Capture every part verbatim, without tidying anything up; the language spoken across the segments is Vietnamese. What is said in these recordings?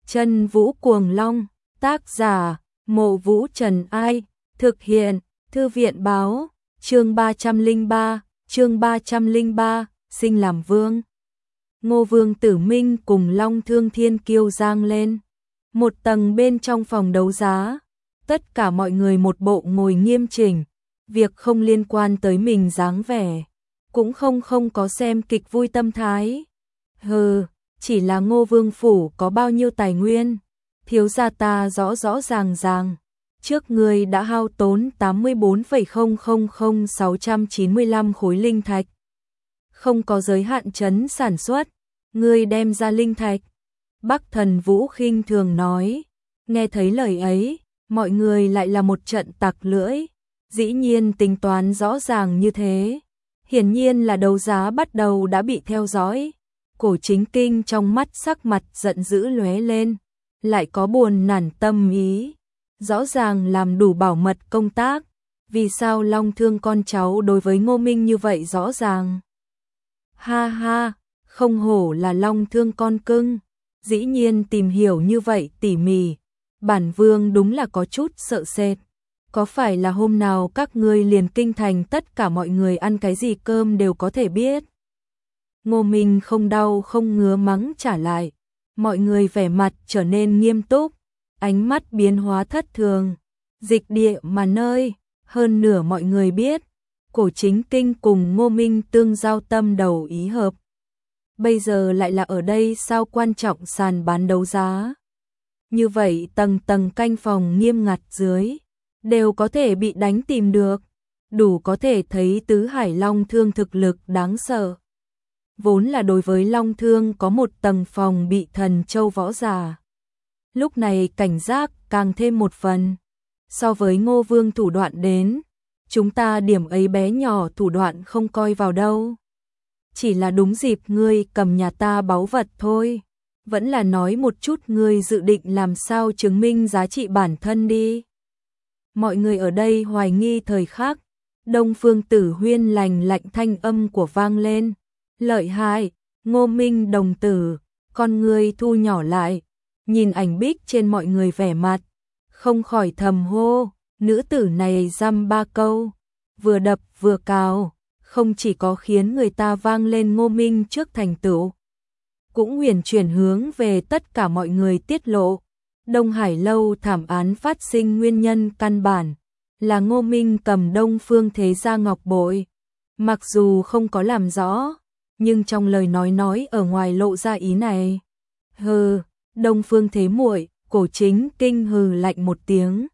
Chân Vũ Cuồng Long, tác giả, Mộ Vũ Trần Ai, thực hiện, Thư viện Báo, chương ba trăm lẻ ba, chương ba trăm lẻ ba, sinh làm vương. Ngô Vương Tử Minh cùng Long Thương Thiên Kiêu giang lên. Một tầng bên trong phòng đấu giá, tất cả mọi người một bộ ngồi nghiêm chỉnh, việc không liên quan tới mình dáng vẻ, cũng không không có xem kịch vui tâm thái. Hừ, chỉ là Ngô Vương phủ có bao nhiêu tài nguyên, thiếu gia ta rõ rõ ràng ràng. Trước người đã hao tốn tám mươi bốn phẩy không không không sáu trăm chín mươi lăm khối linh thạch. Không có giới hạn trấn sản xuất, ngươi đem ra linh thạch. Bắc Thần Vũ khinh thường nói. Nghe thấy lời ấy, mọi người lại là một trận tặc lưỡi. Dĩ nhiên tính toán rõ ràng như thế. Hiển nhiên là đấu giá bắt đầu đã bị theo dõi. Cổ Chính Kinh trong mắt sắc mặt giận dữ lóe lên, lại có buồn nản tâm ý. Rõ ràng làm đủ bảo mật công tác, vì sao Long Thương con cháu đối với Ngô Minh như vậy rõ ràng. Ha ha, không hổ là Long Thương con cưng, dĩ nhiên tìm hiểu như vậy tỉ mỉ. Bản vương đúng là có chút sợ sệt. Có phải là hôm nào các ngươi liền kinh thành tất cả mọi người ăn cái gì cơm đều có thể biết. Ngô Minh không đau không ngứa mắng trả lại. Mọi người vẻ mặt trở nên nghiêm túc, ánh mắt biến hóa thất thường. Dịch địa mà nơi, hơn nửa mọi người biết, Cổ Chính Kinh cùng Ngô Minh tương giao tâm đầu ý hợp. Bây giờ lại là ở đây sao quan trọng sàn bán đấu giá. Như vậy tầng tầng canh phòng nghiêm ngặt dưới, đều có thể bị đánh tìm được, đủ có thể thấy Tứ Hải Long Thương thực lực đáng sợ. Vốn là đối với Long Thương có một tầng phòng bị thần châu võ giả. Lúc này cảnh giác càng thêm một phần. So với Ngô Vương thủ đoạn đến, chúng ta điểm ấy bé nhỏ thủ đoạn không coi vào đâu. Chỉ là đúng dịp ngươi cầm nhà ta báu vật thôi. Vẫn là nói một chút ngươi dự định làm sao chứng minh giá trị bản thân đi. Mọi người ở đây hoài nghi thời khắc, Đông Phương Tử Huyên lành lạnh thanh âm của vang lên. Lợi hại, Ngô Minh đồng tử, con ngươi thu nhỏ lại, nhìn ảnh bích trên mọi người vẻ mặt, không khỏi thầm hô, nữ tử này dăm ba câu, vừa đập vừa cào, không chỉ có khiến người ta vang lên Ngô Minh trước thành tựu, cũng huyền chuyển hướng về tất cả mọi người tiết lộ. Đông Hải Lâu thảm án phát sinh nguyên nhân căn bản là Ngô Minh cầm Đông Phương Thế Gia ngọc bội, mặc dù không có làm rõ, nhưng trong lời nói nói ở ngoài lộ ra ý này. Hừ, Đông Phương Thế muội, Cổ Chính Kinh hừ lạnh một tiếng.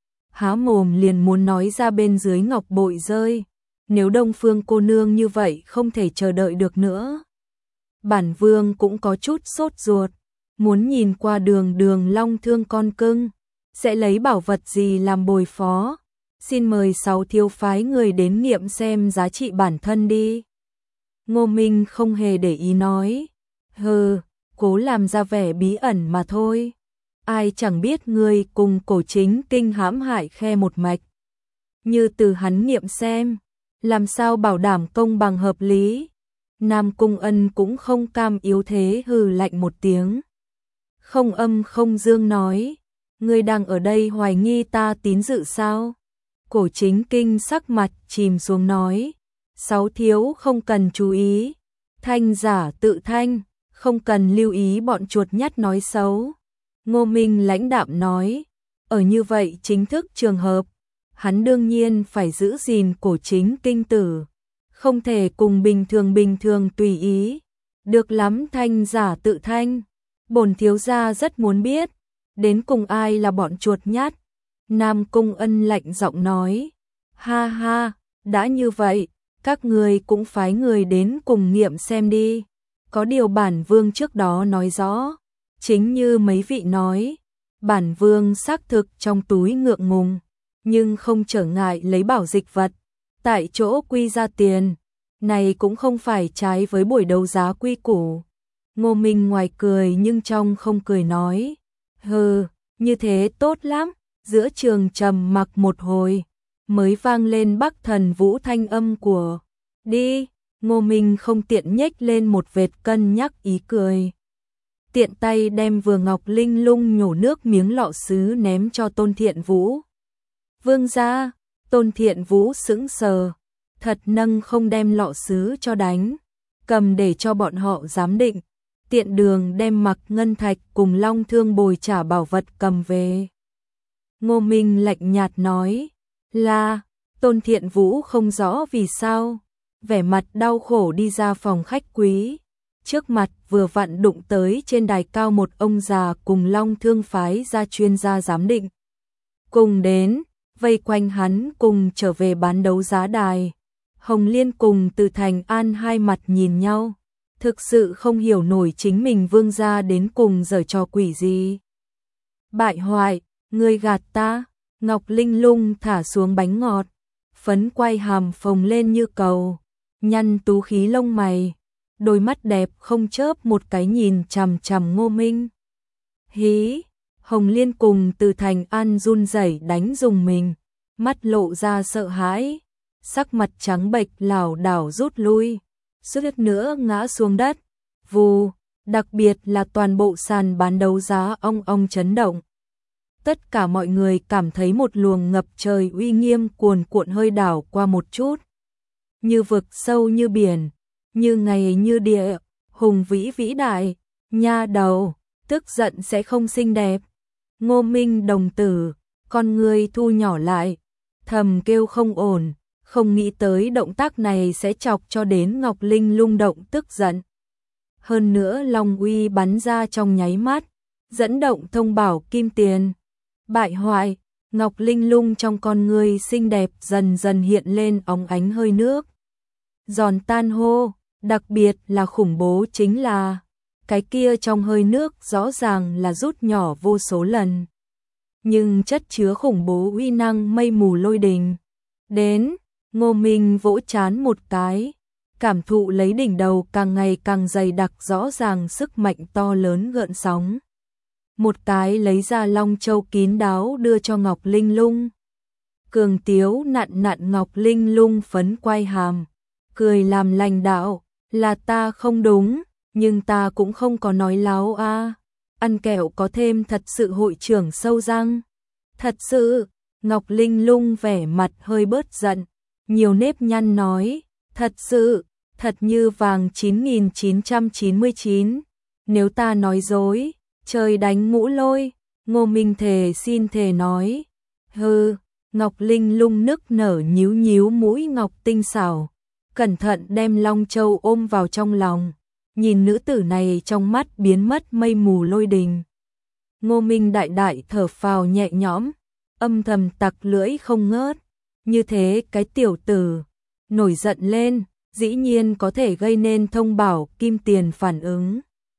Há mồm liền muốn nói ra bên dưới ngọc bội rơi, nếu Đông Phương cô nương như vậy không thể chờ đợi được nữa. Bản vương cũng có chút sốt ruột, muốn nhìn qua đường đường Long Thương con cưng, sẽ lấy bảo vật gì làm bồi phó. Xin mời sáu thiếu phái người đến nghiệm xem giá trị bản thân đi. Ngô Minh không hề để ý nói. Hừ, cố làm ra vẻ bí ẩn mà thôi. Ai chẳng biết ngươi cùng Cổ Chính Kinh hãm hại khe một mạch. Như từ hắn nghiệm xem, làm sao bảo đảm công bằng hợp lý. Nam Cung Ân cũng không cam yếu thế hừ lạnh một tiếng. Không âm không dương nói. Ngươi đang ở đây hoài nghi ta tín dự sao? Cổ Chính Kinh sắc mặt chìm xuống nói. Sáu thiếu không cần chú ý, thanh giả tự thanh, không cần lưu ý bọn chuột nhắt nói xấu. Ngô Minh lãnh đạm nói, ở như vậy chính thức trường hợp, hắn đương nhiên phải giữ gìn Cổ Chính Kinh tử, không thể cùng bình thường bình thường tùy ý. Được lắm thanh giả tự thanh, bổn thiếu gia rất muốn biết, đến cùng ai là bọn chuột nhắt. Nam Cung Ân lạnh giọng nói, ha ha, đã như vậy, các người cũng phái người đến cùng nghiệm xem đi. Có điều bản vương trước đó nói rõ, chính như mấy vị nói, bản vương xác thực trong túi ngượng ngùng, nhưng không trở ngại lấy bảo dịch vật, tại chỗ quy ra tiền, này cũng không phải trái với buổi đấu giá quy củ. Ngô Minh ngoài cười nhưng trong không cười nói, hừ, như thế tốt lắm. Giữa trường trầm mặc một hồi, mới vang lên Bắc Thần Vũ thanh âm của đi. Ngô Minh không tiện nhếch lên một vệt cân nhắc ý cười. tiện tay đem vừa Ngọc Linh Lung nhổ nước miếng lọ sứ ném cho Tôn Thiện Vũ. Vương gia, Tôn Thiện Vũ sững sờ, thật nâng không đem lọ sứ cho đánh, cầm để cho bọn họ giám định, tiện đường đem Mặc Ngân Thạch cùng Long Thương bồi trả bảo vật cầm về. Ngô Minh lạnh nhạt nói, là, Tôn Thiện Vũ không rõ vì sao, vẻ mặt đau khổ đi ra phòng khách quý, trước mặt vừa vặn đụng tới trên đài cao một ông già cùng Long Thương phái ra chuyên gia giám định. Cùng đến, vây quanh hắn cùng trở về bán đấu giá đài. Hồng Liên cùng Từ Thành An hai mặt nhìn nhau, thực sự không hiểu nổi chính mình vương gia đến cùng giở trò quỷ gì. Bại hoại, ngươi gạt ta, Ngọc Linh Lung thả xuống bánh ngọt, phấn quay hàm phồng lên như cầu, nhăn tú khí lông mày, đôi mắt đẹp không chớp một cái nhìn chằm chằm Ngô Minh. Hí, Hồng Liên cùng Từ Thành An run rẩy đánh dùng mình, mắt lộ ra sợ hãi, sắc mặt trắng bệch lảo đảo rút lui, suýt nữa ngã xuống đất. Vù, đặc biệt là toàn bộ sàn bán đấu giá ong ong chấn động. Tất cả mọi người cảm thấy một luồng ngập trời uy nghiêm cuồn cuộn hơi đảo qua một chút. Như vực sâu như biển, như ngày như địa, hùng vĩ vĩ đại, nha đầu, tức giận sẽ không xinh đẹp. Ngô Minh đồng tử, con người thu nhỏ lại, thầm kêu không ổn, không nghĩ tới động tác này sẽ chọc cho đến Ngọc Linh Lung động tức giận. Hơn nữa long uy bắn ra trong nháy mắt, dẫn động thông bảo kim tiền. Bại hoại, Ngọc Linh Lung trong con người xinh đẹp dần dần hiện lên óng ánh hơi nước. Giòn tan hô, đặc biệt là khủng bố chính là, cái kia trong hơi nước rõ ràng là rút nhỏ vô số lần. Nhưng chất chứa khủng bố uy năng mây mù lôi đình. Đến, Ngô Minh vỗ chán một cái, cảm thụ lấy đỉnh đầu càng ngày càng dày đặc rõ ràng sức mạnh to lớn gợn sóng. Một cái lấy ra long châu kín đáo đưa cho Ngọc Linh Lung. Cường tiếu nặn nặn Ngọc Linh Lung phấn quay hàm, cười làm lành đạo, là ta không đúng, nhưng ta cũng không có nói láo a. Ăn kẹo có thêm thật sự hội trưởng sâu răng. Thật sự, Ngọc Linh Lung vẻ mặt hơi bớt giận, nhiều nếp nhăn nói, thật sự, thật như vàng chín nghìn chín trăm chín mươi chín, nếu ta nói dối, trời đánh ngũ lôi. Ngô Minh thề xin thề nói, hừ. Ngọc Linh Lung nức nở nhíu nhíu mũi ngọc tinh xảo, cẩn thận đem Long Châu ôm vào trong lòng, nhìn nữ tử này trong mắt biến mất mây mù lôi đình. Ngô Minh đại đại thở phào nhẹ nhõm, âm thầm tặc lưỡi không ngớt, như thế cái tiểu tử nổi giận lên, dĩ nhiên có thể gây nên thông bảo kim tiền phản ứng.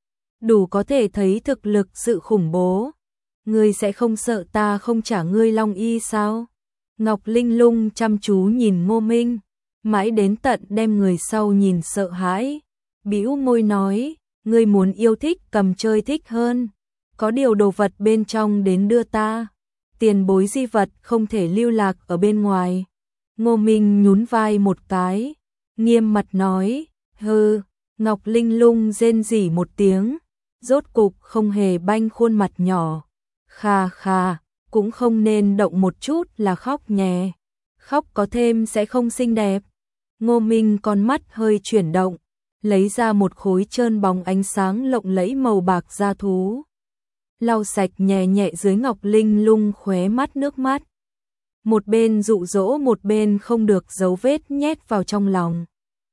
Đủ có thể thấy thực lực sự khủng bố. Ngươi sẽ không sợ ta không trả ngươi Long Y sao? Ngọc Linh Lung chăm chú nhìn Ngô Minh, mãi đến tận đem người sau nhìn sợ hãi, bĩu môi nói, ngươi muốn yêu thích cầm chơi thích hơn, có điều đồ vật bên trong đến đưa ta, tiền bối di vật không thể lưu lạc ở bên ngoài. Ngô Minh nhún vai một cái, nghiêm mặt nói, hừ. Ngọc Linh Lung rên rỉ một tiếng, rốt cục không hề banh khuôn mặt nhỏ, kha kha, cũng không nên động một chút là khóc nhè, khóc có thêm sẽ không xinh đẹp. Ngô Minh con mắt hơi chuyển động, lấy ra một khối trơn bóng ánh sáng lộng lẫy màu bạc da thú, lau sạch nhẹ nhẹ dưới Ngọc Linh Lung khóe mắt nước mắt, một bên dụ dỗ một bên không được dấu vết nhét vào trong lòng.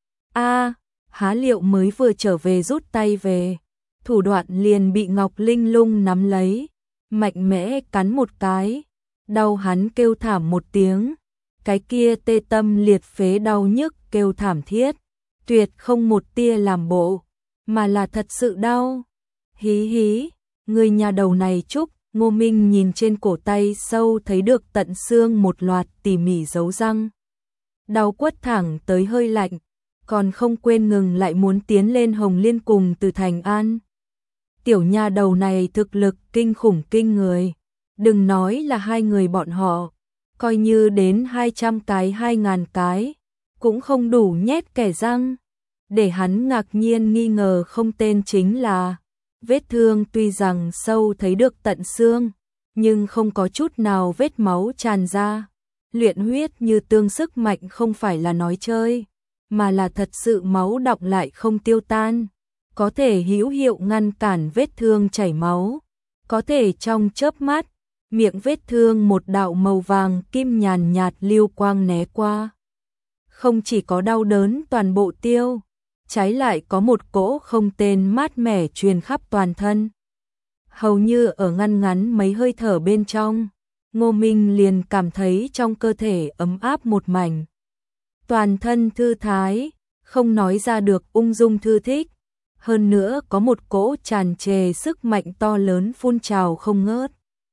A, há liệu mới vừa trở về rút tay về, thủ đoạn liền bị Ngọc Linh Lung nắm lấy, mạnh mẽ cắn một cái, đau hắn kêu thảm một tiếng, cái kia tê tâm liệt phế đau nhức kêu thảm thiết, tuyệt không một tia làm bộ, mà là thật sự đau. Hí hí, người nhà đầu này chúc. Ngô Minh nhìn trên cổ tay sâu thấy được tận xương một loạt tỉ mỉ dấu răng, đau quất thẳng tới hơi lạnh, còn không quên ngừng lại muốn tiến lên Hồng Liên cùng Từ Thành An. Tiểu nha đầu này thực lực kinh khủng kinh người, đừng nói là hai người bọn họ, coi như đến hai trăm cái hai ngàn cái, cũng không đủ nhét kẻ răng. Để hắn ngạc nhiên nghi ngờ không tên chính là, Vết thương tuy rằng sâu thấy được tận xương, nhưng không có chút nào vết máu tràn ra. Luyện huyết như tương sức mạnh không phải là nói chơi, mà là thật sự máu đọng lại không tiêu tan, có thể hữu hiệu ngăn cản vết thương chảy máu, có thể trong chớp mắt, miệng vết thương một đạo màu vàng kim nhàn nhạt lưu quang né qua. Không chỉ có đau đớn toàn bộ tiêu, trái lại có một cỗ không tên mát mẻ truyền khắp toàn thân. Hầu như ở ngăn ngắn mấy hơi thở bên trong, Ngô Minh liền cảm thấy trong cơ thể ấm áp một mảnh. Toàn thân thư thái, không nói ra được ung dung thư thích, hơn nữa có một cỗ tràn trề sức mạnh to lớn phun trào không ngớt.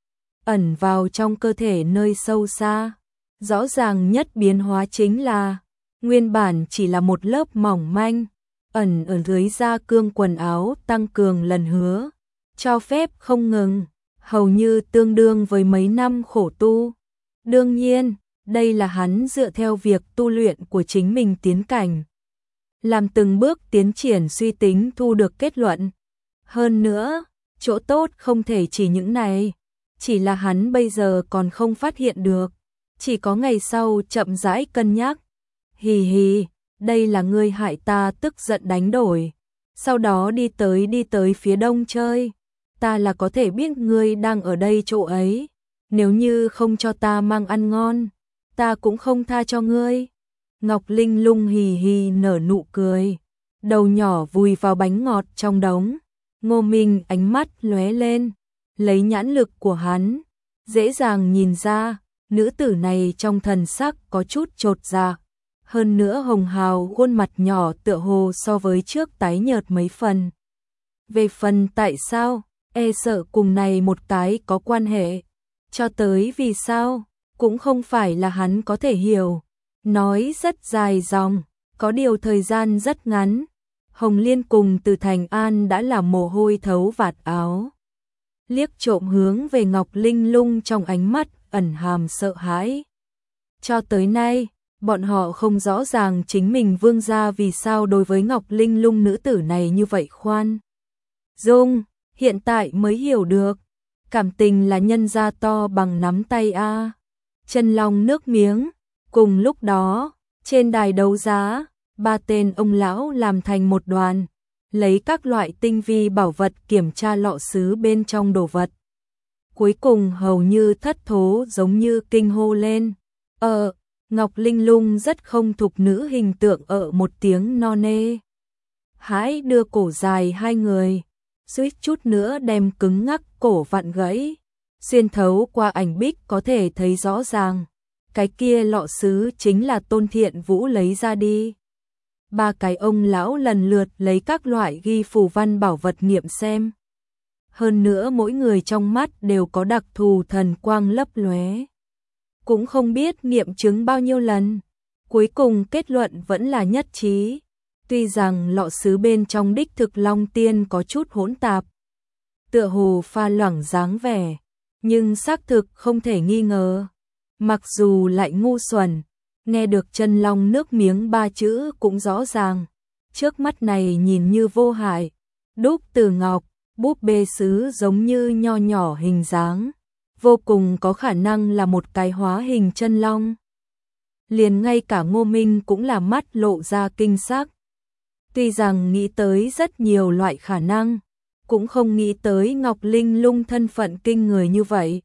Ẩn vào trong cơ thể nơi sâu xa, rõ ràng nhất biến hóa chính là, nguyên bản chỉ là một lớp mỏng manh, ẩn ở dưới da cương quần áo tăng cường lần hứa, cho phép không ngừng, hầu như tương đương với mấy năm khổ tu. Đương nhiên, đây là hắn dựa theo việc tu luyện của chính mình tiến cảnh, làm từng bước tiến triển suy tính thu được kết luận. Hơn nữa, chỗ tốt không thể chỉ những này, chỉ là hắn bây giờ còn không phát hiện được, chỉ có ngày sau chậm rãi cân nhắc. Hì hì, đây là ngươi hại ta tức giận đánh đổi, sau đó đi tới đi tới phía đông chơi, ta là có thể biết ngươi đang ở đây chỗ ấy, nếu như không cho ta mang ăn ngon, ta cũng không tha cho ngươi. Ngọc Linh Lung hì hì nở nụ cười, đầu nhỏ vùi vào bánh ngọt trong đống. Ngô Minh ánh mắt lóe lên, lấy nhãn lực của hắn, dễ dàng nhìn ra, nữ tử này trong thần sắc có chút chột dạ, hơn nữa hồng hào khuôn mặt nhỏ tựa hồ so với trước tái nhợt mấy phần. Về phần tại sao, e sợ cùng này một cái có quan hệ, cho tới vì sao, cũng không phải là hắn có thể hiểu. Nói rất dài dòng, có điều thời gian rất ngắn. Hồng Liên cùng từ Thành An đã làm mồ hôi thấu vạt áo. Liếc trộm hướng về Ngọc Linh Lung trong ánh mắt ẩn hàm sợ hãi. Cho tới nay, bọn họ không rõ ràng chính mình vương gia vì sao đối với Ngọc Linh Lung nữ tử này như vậy khoan dung, hiện tại mới hiểu được. Cảm tình là nhân gia to bằng nắm tay a. Chân long nước miếng. Cùng lúc đó, trên đài đấu giá, ba tên ông lão làm thành một đoàn, lấy các loại tinh vi bảo vật kiểm tra lọ sứ bên trong đồ vật. Cuối cùng hầu như thất thố giống như kinh hô lên. Ờ, Ngọc Linh Lung rất không thục nữ hình tượng ở một tiếng no nê. Hãy đưa cổ dài hai người, suýt chút nữa đem cứng ngắc cổ vặn gãy. Xuyên thấu qua ảnh bích có thể thấy rõ ràng. Cái kia lọ sứ chính là Tôn Thiện Vũ lấy ra đi. Ba cái ông lão lần lượt lấy các loại ghi phù văn bảo vật nghiệm xem. Hơn nữa mỗi người trong mắt đều có đặc thù thần quang lấp lóe. Cũng không biết nghiệm chứng bao nhiêu lần. Cuối cùng kết luận vẫn là nhất trí. Tuy rằng lọ sứ bên trong đích thực long tiên có chút hỗn tạp, tựa hồ pha loãng dáng vẻ, nhưng xác thực không thể nghi ngờ. Mặc dù lại ngu xuẩn, nghe được chân long nước miếng ba chữ cũng rõ ràng. Trước mắt này nhìn như vô hại, đúc từ ngọc, búp bê sứ giống như nho nhỏ hình dáng, vô cùng có khả năng là một cái hóa hình chân long. Liền ngay cả Ngô Minh cũng là mắt lộ ra kinh sắc. Tuy rằng nghĩ tới rất nhiều loại khả năng, cũng không nghĩ tới Ngọc Linh Lung thân phận kinh người như vậy.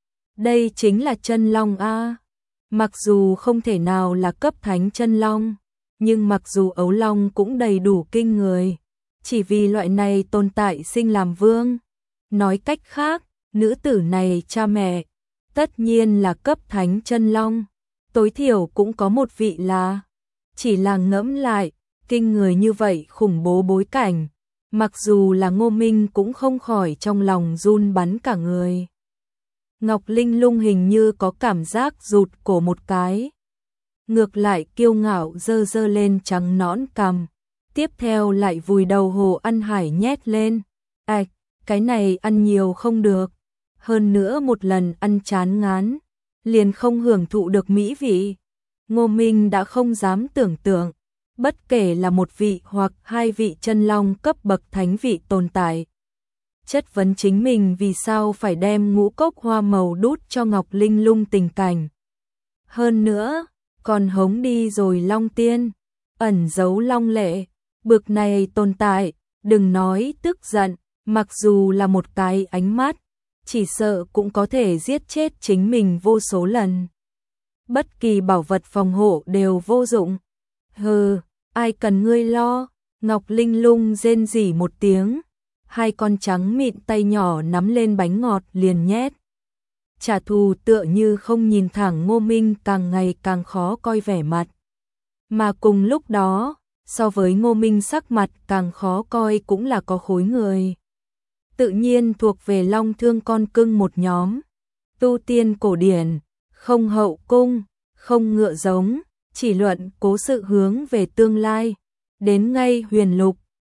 Đây chính là chân long a. Mặc dù không thể nào là cấp thánh chân long, nhưng mặc dù ấu long cũng đầy đủ kinh người, chỉ vì loại này tồn tại sinh làm vương. Nói cách khác, nữ tử này cha mẹ tất nhiên là cấp thánh chân long, tối thiểu cũng có một vị là. Chỉ là ngẫm lại, kinh người như vậy khủng bố bối cảnh, mặc dù là Ngô Minh cũng không khỏi trong lòng run bắn cả người. Ngọc Linh Lung hình như có cảm giác rụt cổ một cái. Ngược lại kiêu ngạo dơ dơ lên trắng nõn cằm. Tiếp theo lại vùi đầu hồ ăn hải nhét lên. Ảch, cái này ăn nhiều không được. Hơn nữa một lần ăn chán ngán, liền không hưởng thụ được mỹ vị. Ngô Minh đã không dám tưởng tượng. Bất kể là một vị hoặc hai vị chân long cấp bậc thánh vị tồn tại, chất vấn chính mình vì sao phải đem ngũ cốc hoa màu đút cho Ngọc Linh Lung tình cảnh. Hơn nữa, còn hống đi rồi Long Tiên, ẩn giấu Long Lệ, bực này tồn tại, đừng nói tức giận, mặc dù là một cái ánh mắt, chỉ sợ cũng có thể giết chết chính mình vô số lần. Bất kỳ bảo vật phòng hộ đều vô dụng. Hừ, ai cần ngươi lo, Ngọc Linh Lung rên rỉ một tiếng, hai con trắng mịn tay nhỏ nắm lên bánh ngọt liền nhét. Trả thù tựa như không nhìn thẳng Ngô Minh càng ngày càng khó coi vẻ mặt. Mà cùng lúc đó, so với Ngô Minh sắc mặt càng khó coi cũng là có khối người. Tự nhiên thuộc về Long Thương con cưng một nhóm. Tu tiên cổ điển, không hậu cung, không ngựa giống, chỉ luận cố sự hướng về tương lai. Đến ngay huyền lục,